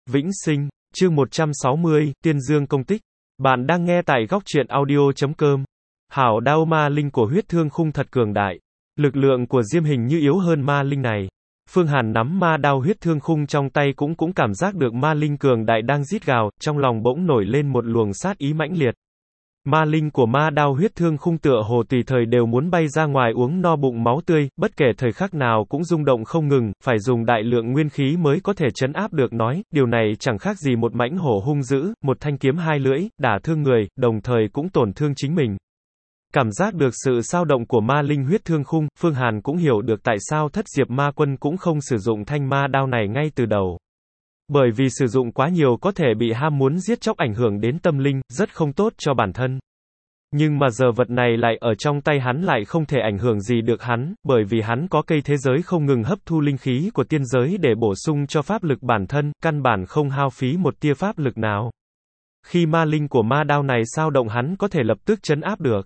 Vĩnh sinh, chương 160, Tiên Dương công tích. Bạn đang nghe tại góc truyện audio.com. Hảo đao ma linh của huyết thương khung thật cường đại. Lực lượng của Diêm Hình như yếu hơn ma linh này. Phương Hàn nắm ma đao huyết thương khung trong tay cũng cảm giác được ma linh cường đại đang rít gào, trong lòng bỗng nổi lên một luồng sát ý mãnh liệt. Ma linh của ma đao huyết thương khung tựa hồ tùy thời đều muốn bay ra ngoài uống no bụng máu tươi, bất kể thời khắc nào cũng rung động không ngừng, phải dùng đại lượng nguyên khí mới có thể trấn áp được nói, điều này chẳng khác gì một mãnh hổ hung dữ, một thanh kiếm hai lưỡi, đả thương người, đồng thời cũng tổn thương chính mình. Cảm giác được sự xao động của ma linh huyết thương khung, Phương Hàn cũng hiểu được tại sao Thất Diệp Ma Quân cũng không sử dụng thanh ma đao này ngay từ đầu. Bởi vì sử dụng quá nhiều có thể bị ham muốn giết chóc ảnh hưởng đến tâm linh, rất không tốt cho bản thân. Nhưng mà giờ vật này lại ở trong tay hắn lại không thể ảnh hưởng gì được hắn, bởi vì hắn có cây thế giới không ngừng hấp thu linh khí của tiên giới để bổ sung cho pháp lực bản thân, căn bản không hao phí một tia pháp lực nào. Khi ma linh của ma đao này xao động hắn có thể lập tức trấn áp được.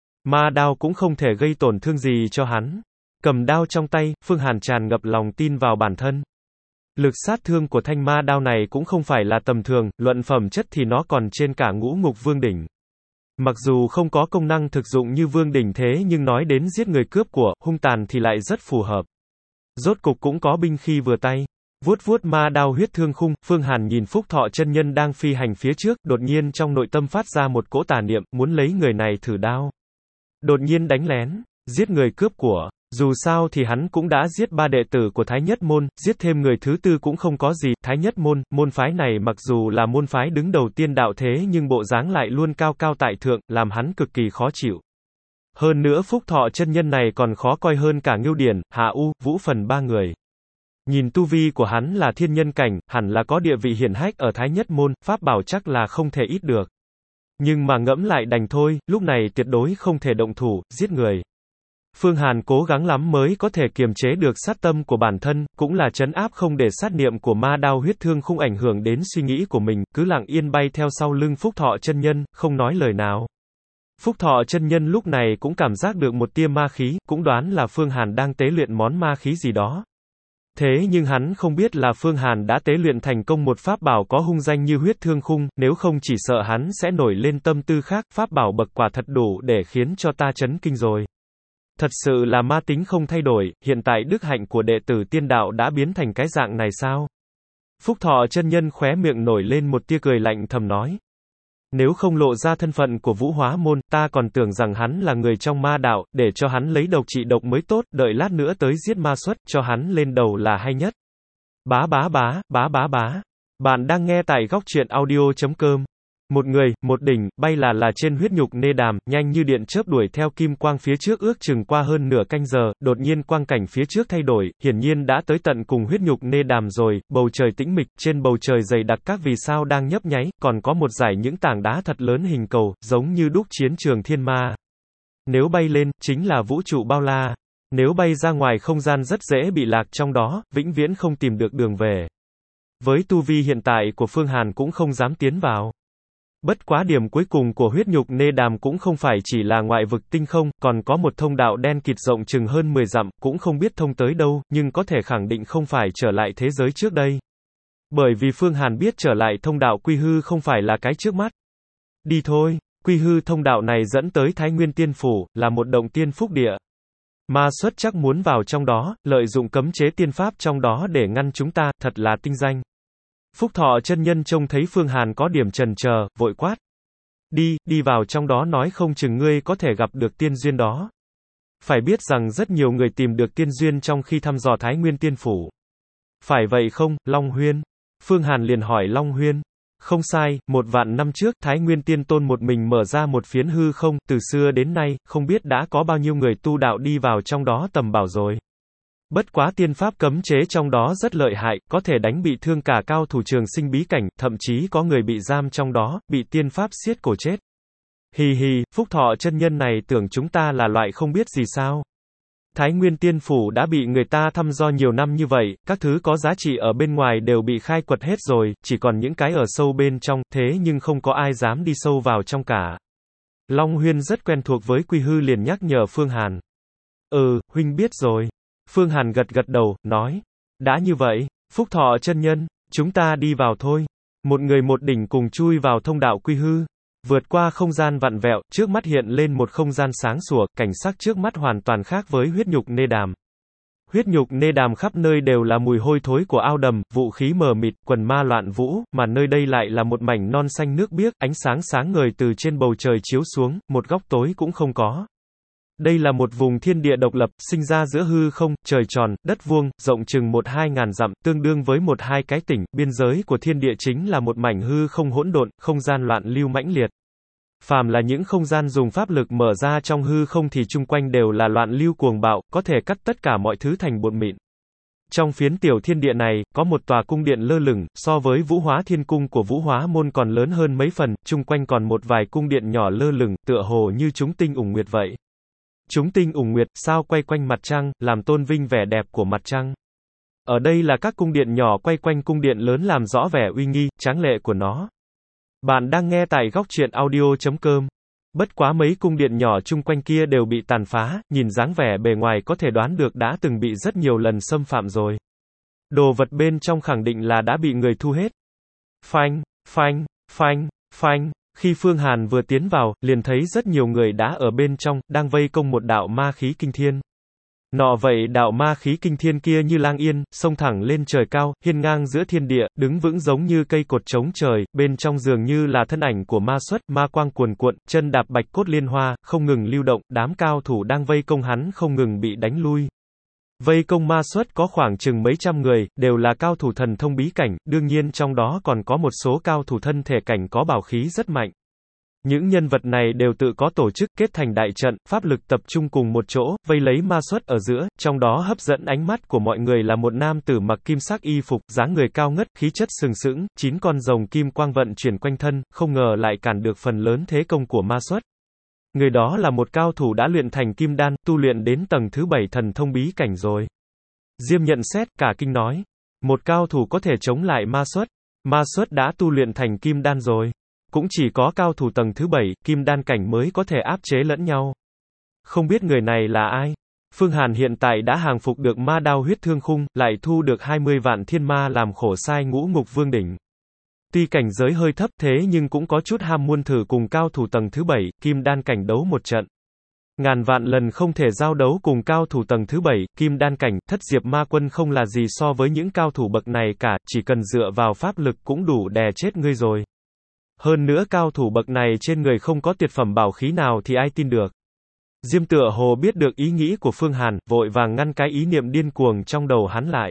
Ma đao cũng không thể gây tổn thương gì cho hắn. Cầm đao trong tay, Phương Hàn tràn ngập lòng tin vào bản thân. Lực sát thương của thanh ma đao này cũng không phải là tầm thường, luận phẩm chất thì nó còn trên cả ngũ ngục vương đỉnh. Mặc dù không có công năng thực dụng như vương đỉnh thế nhưng nói đến giết người cướp của, hung tàn thì lại rất phù hợp. Rốt cục cũng có binh khí vừa tay. Vuốt vuốt ma đao huyết thương khung, Phương Hàn nhìn Phúc Thọ chân nhân đang phi hành phía trước, đột nhiên trong nội tâm phát ra một cỗ tà niệm, muốn lấy người này thử đao. Đột nhiên đánh lén, giết người cướp của. Dù sao thì hắn cũng đã giết 3 đệ tử của Thái Nhất Môn, giết thêm người thứ tư cũng không có gì. Thái Nhất Môn, môn phái này mặc dù là môn phái đứng đầu tiên đạo thế nhưng bộ dáng lại luôn cao cao tại thượng, làm hắn cực kỳ khó chịu. Hơn nữa Phúc Thọ chân nhân này còn khó coi hơn cả Ngưu Điển, Hạ U, Vũ Phần 3 người. Nhìn tu vi của hắn là thiên nhân cảnh, hẳn là có địa vị hiển hách ở Thái Nhất Môn, pháp bảo chắc là không thể ít được. Nhưng mà ngẫm lại đành thôi, lúc này tuyệt đối không thể động thủ, giết người. Phương Hàn cố gắng lắm mới có thể kiềm chế được sát tâm của bản thân, cũng là trấn áp không để sát niệm của ma đao huyết thương không ảnh hưởng đến suy nghĩ của mình, cứ lặng yên bay theo sau lưng Phúc Thọ chân nhân, không nói lời nào. Phúc Thọ chân nhân lúc này cũng cảm giác được một tia ma khí, cũng đoán là Phương Hàn đang tế luyện món ma khí gì đó. Thế nhưng hắn không biết là Phương Hàn đã tế luyện thành công một pháp bảo có hung danh như huyết thương khung, nếu không chỉ sợ hắn sẽ nổi lên tâm tư khác, pháp bảo bậc quả thật đủ để khiến cho ta chấn kinh rồi. Thật sự là ma tính không thay đổi, hiện tại đức hạnh của đệ tử tiên đạo đã biến thành cái dạng này sao? Phúc Thọ chân nhân khóe miệng nổi lên một tia cười lạnh thầm nói. Nếu không lộ ra thân phận của Vũ Hóa Môn, ta còn tưởng rằng hắn là người trong ma đạo, để cho hắn lấy độc trị độc mới tốt, đợi lát nữa tới giết ma xuất, cho hắn lên đầu là hay nhất. Bá bá bá, bá bá bá. Bạn đang nghe tại góc truyện audio.com. Một người, một đỉnh, bay là trên huyết nhục nê đàm, nhanh như điện chớp đuổi theo kim quang phía trước ước chừng qua hơn nửa canh giờ, đột nhiên quang cảnh phía trước thay đổi, hiển nhiên đã tới tận cùng huyết nhục nê đàm rồi, bầu trời tĩnh mịch, trên bầu trời dày đặc các vì sao đang nhấp nháy, còn có một dải những tảng đá thật lớn hình cầu, giống như đúc chiến trường thiên ma. Nếu bay lên, chính là vũ trụ bao la. Nếu bay ra ngoài không gian rất dễ bị lạc trong đó, vĩnh viễn không tìm được đường về. Với tu vi hiện tại của Phương Hàn cũng không dám tiến vào. Bất quá điểm cuối cùng của huyết nhục nê đàm cũng không phải chỉ là ngoại vực tinh không, còn có một thông đạo đen kịt rộng chừng hơn 10 dặm, cũng không biết thông tới đâu, nhưng có thể khẳng định không phải trở lại thế giới trước đây. Bởi vì Phương Hàn biết trở lại thông đạo quy hư không phải là cái trước mắt. Đi thôi, quy hư thông đạo này dẫn tới Thái Nguyên Tiên Phủ, là một động tiên phúc địa. Ma xuất chắc muốn vào trong đó, lợi dụng cấm chế tiên pháp trong đó để ngăn chúng ta, thật là tinh danh. Phúc Thọ chân nhân trông thấy Phương Hàn có điểm chần chờ, vội quát. Đi vào trong đó nói không chừng ngươi có thể gặp được tiên duyên đó. Phải biết rằng rất nhiều người tìm được tiên duyên trong khi thăm dò Thái Nguyên Tiên Phủ. Phải vậy không, Long Huyên? Phương Hàn liền hỏi Long Huyên. Không sai, 1.000 năm trước, Thái Nguyên Tiên Tôn một mình mở ra một phiến hư không, từ xưa đến nay, không biết đã có bao nhiêu người tu đạo đi vào trong đó tầm bảo rồi. Bất quá tiên pháp cấm chế trong đó rất lợi hại, có thể đánh bị thương cả cao thủ trường sinh bí cảnh, thậm chí có người bị giam trong đó, bị tiên pháp xiết cổ chết. Hì hì, Phúc Thọ chân nhân này tưởng chúng ta là loại không biết gì sao. Thái Nguyên Tiên Phủ đã bị người ta thăm dò nhiều năm như vậy, các thứ có giá trị ở bên ngoài đều bị khai quật hết rồi, chỉ còn những cái ở sâu bên trong, thế nhưng không có ai dám đi sâu vào trong cả. Long Huyên rất quen thuộc với quy hư liền nhắc nhở Phương Hàn. Huynh biết rồi. Phương Hàn gật gật đầu, nói. Đã như vậy, Phúc Thọ chân nhân, Chúng ta đi vào thôi. Một người một đỉnh cùng chui vào thông đạo quy hư. Vượt qua không gian vặn vẹo, trước mắt hiện lên một không gian sáng sủa, cảnh sắc trước mắt hoàn toàn khác với huyết nhục nê đàm. Huyết nhục nê đàm khắp nơi đều là mùi hôi thối của ao đầm, vũ khí mờ mịt, quần ma loạn vũ, mà nơi đây lại là một mảnh non xanh nước biếc, ánh sáng sáng ngời từ trên bầu trời chiếu xuống, một góc tối cũng không có. Đây là một vùng thiên địa độc lập, sinh ra giữa hư không, trời tròn, đất vuông, rộng chừng 1-2 ngàn dặm, tương đương với 1-2 cái tỉnh, biên giới của thiên địa chính là một mảnh hư không hỗn độn, không gian loạn lưu mãnh liệt. Phàm là những không gian dùng pháp lực mở ra trong hư không thì chung quanh đều là loạn lưu cuồng bạo, có thể cắt tất cả mọi thứ thành bột mịn. Trong phiến tiểu thiên địa này, có một tòa cung điện lơ lửng, so với Vũ Hóa Thiên Cung của Vũ Hóa Môn còn lớn hơn mấy phần, chung quanh còn một vài cung điện nhỏ lơ lửng, tựa hồ như chúng tinh ủng nguyệt vậy. Chúng tinh ủng nguyệt, sao quay quanh mặt trăng, làm tôn vinh vẻ đẹp của mặt trăng. Ở đây là các cung điện nhỏ quay quanh cung điện lớn làm rõ vẻ uy nghi, tráng lệ của nó. Bạn đang nghe tại góc truyện audio.com. Bất quá mấy cung điện nhỏ chung quanh kia đều bị tàn phá, nhìn dáng vẻ bề ngoài có thể đoán được đã từng bị rất nhiều lần xâm phạm rồi. Đồ vật bên trong khẳng định là đã bị người thu hết. Phanh, phanh, phanh, phanh. Khi Phương Hàn vừa tiến vào, liền thấy rất nhiều người đã ở bên trong, đang vây công một đạo ma khí kinh thiên. Nọ vậy đạo ma khí kinh thiên kia như lang yên, xông thẳng lên trời cao, hiên ngang giữa thiên địa, đứng vững giống như cây cột chống trời, bên trong dường như là thân ảnh của ma xuất, ma quang cuồn cuộn, chân đạp bạch cốt liên hoa, không ngừng lưu động, đám cao thủ đang vây công hắn không ngừng bị đánh lui. Vây công ma xuất có khoảng chừng mấy trăm người, đều là cao thủ thần thông bí cảnh, đương nhiên trong đó còn có một số cao thủ thân thể cảnh có bảo khí rất mạnh. Những nhân vật này đều tự có tổ chức kết thành đại trận, pháp lực tập trung cùng một chỗ, vây lấy ma xuất ở giữa, trong đó hấp dẫn ánh mắt của mọi người là một nam tử mặc kim sắc y phục, dáng người cao ngất, khí chất sừng sững, 9 con rồng kim quang vận chuyển quanh thân, không ngờ lại cản được phần lớn thế công của ma xuất. Người đó là một cao thủ đã luyện thành kim đan, tu luyện đến tầng thứ 7 thần thông bí cảnh rồi. Diêm nhận xét, cả kinh nói, một cao thủ có thể chống lại ma xuất đã tu luyện thành kim đan rồi. Cũng chỉ có cao thủ tầng thứ 7, kim đan cảnh mới có thể áp chế lẫn nhau. Không biết người này là ai? Phương Hàn hiện tại đã hàng phục được ma đao huyết thương khung, lại thu được 20 vạn thiên ma làm khổ sai ngũ ngục vương đỉnh. Tuy cảnh giới hơi thấp thế nhưng cũng có chút ham muốn thử cùng cao thủ tầng thứ 7, kim đan cảnh đấu một trận. Ngàn vạn lần không thể giao đấu cùng cao thủ tầng thứ 7, kim đan cảnh, thất diệp ma quân không là gì so với những cao thủ bậc này cả, chỉ cần dựa vào pháp lực cũng đủ đè chết ngươi rồi. Hơn nữa cao thủ bậc này trên người không có tuyệt phẩm bảo khí nào thì ai tin được. Diêm tựa hồ biết được ý nghĩ của Phương Hàn, vội vàng ngăn cái ý niệm điên cuồng trong đầu hắn lại.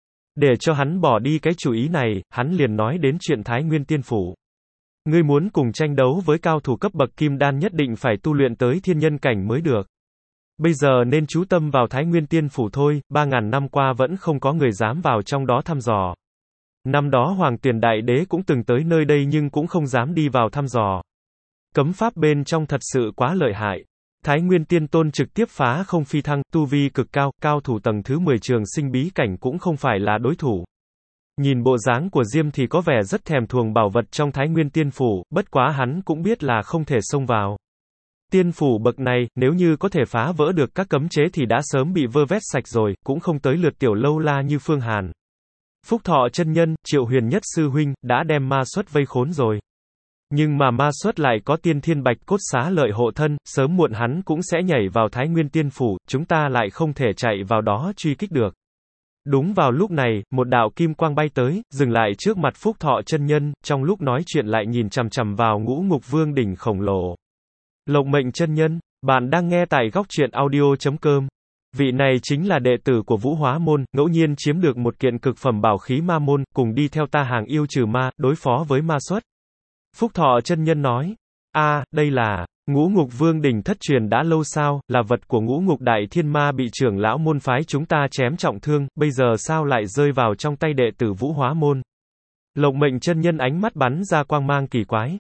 Để cho hắn bỏ đi cái chủ ý này, hắn liền nói đến chuyện Thái Nguyên Tiên Phủ. Ngươi muốn cùng tranh đấu với cao thủ cấp bậc kim đan nhất định phải tu luyện tới thiên nhân cảnh mới được. Bây giờ nên chú tâm vào Thái Nguyên Tiên Phủ thôi, 3.000 năm qua vẫn không có người dám vào trong đó thăm dò. Năm đó Hoàng Tiền Đại Đế cũng từng tới nơi đây nhưng cũng không dám đi vào thăm dò. Cấm pháp bên trong thật sự quá lợi hại. Thái Nguyên Tiên Tôn trực tiếp phá không phi thăng, tu vi cực cao, cao thủ tầng thứ 10 trường sinh bí cảnh cũng không phải là đối thủ. Nhìn bộ dáng của Diêm thì có vẻ rất thèm thuồng bảo vật trong Thái Nguyên Tiên Phủ, bất quá hắn cũng biết là không thể xông vào. Tiên phủ bậc này, nếu như có thể phá vỡ được các cấm chế thì đã sớm bị vơ vét sạch rồi, cũng không tới lượt tiểu lâu la như Phương Hàn. Phúc Thọ chân nhân, Triệu Huyền Nhất sư huynh, đã đem ma xuất vây khốn rồi. Nhưng mà ma xuất lại có tiên thiên bạch cốt xá lợi hộ thân, sớm muộn hắn cũng sẽ nhảy vào Thái Nguyên Tiên Phủ, chúng ta lại không thể chạy vào đó truy kích được. Đúng vào lúc này, một đạo kim quang bay tới, dừng lại trước mặt Phúc Thọ chân nhân, trong lúc nói chuyện lại nhìn chằm chằm vào ngũ ngục vương đỉnh khổng lồ. Lộc Mệnh chân nhân, bạn đang nghe tại góc truyện audio.com. Vị này chính là đệ tử của Vũ Hóa Môn, ngẫu nhiên chiếm được một kiện cực phẩm bảo khí ma môn, cùng đi theo ta hàng yêu trừ ma, đối phó với ma xuất. Phúc Thọ chân nhân nói, đây là ngũ ngục vương đỉnh thất truyền đã lâu sao, là vật của ngũ ngục đại thiên ma bị trưởng lão môn phái chúng ta chém trọng thương, bây giờ sao lại rơi vào trong tay đệ tử Vũ Hóa Môn. Lộc Mệnh chân nhân ánh mắt bắn ra quang mang kỳ quái.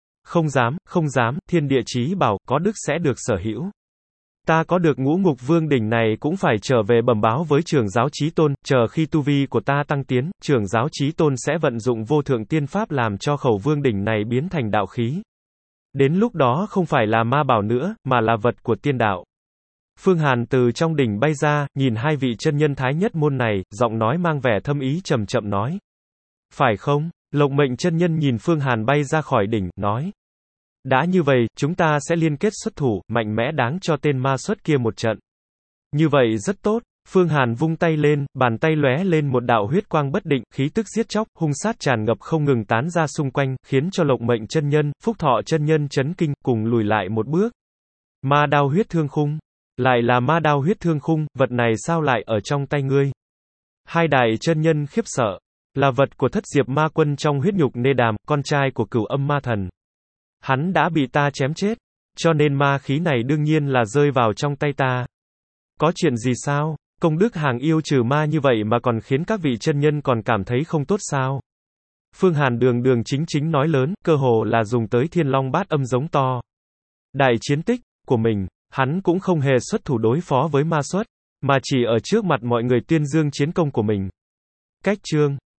Không dám, thiên địa chí bảo, có đức sẽ được sở hữu. Ta có được ngũ ngục vương đỉnh này cũng phải trở về bẩm báo với trưởng giáo chí tôn, chờ khi tu vi của ta tăng tiến, trưởng giáo chí tôn sẽ vận dụng vô thượng tiên pháp làm cho khẩu vương đỉnh này biến thành đạo khí. Đến lúc đó không phải là ma bảo nữa, mà là vật của tiên đạo. Phương Hàn từ trong đỉnh bay ra, nhìn hai vị chân nhân thái nhất môn này, giọng nói mang vẻ thâm ý chậm chậm nói. Phải không? Lộc Mệnh chân nhân nhìn Phương Hàn bay ra khỏi đỉnh, nói. Đã như vậy, chúng ta sẽ liên kết xuất thủ, mạnh mẽ đáng cho tên ma xuất kia một trận. Như vậy rất tốt. Phương Hàn vung tay lên, bàn tay lóe lên một đạo huyết quang bất định, khí tức giết chóc, hung sát tràn ngập không ngừng tán ra xung quanh, khiến cho Lộc Mệnh chân nhân, Phúc Thọ chân nhân chấn kinh, cùng lùi lại một bước. Ma đao huyết thương khung. Lại là ma đao huyết thương khung, vật này sao lại ở trong tay ngươi? Hai đại chân nhân khiếp sợ. Là vật của Thất Diệp Ma Quân trong huyết nhục Nê Đàm, con trai của Cửu Âm Ma Thần. Hắn đã bị ta chém chết, cho nên ma khí này đương nhiên là rơi vào trong tay ta. Có chuyện gì sao? Công đức hàng yêu trừ ma như vậy mà còn khiến các vị chân nhân còn cảm thấy không tốt sao? Phương Hàn đường đường chính chính nói lớn, cơ hồ là dùng tới Thiên Long Bát Âm giống to. Đại chiến tích của mình, hắn cũng không hề xuất thủ đối phó với ma xuất, mà chỉ ở trước mặt mọi người tuyên dương chiến công của mình. Cách chương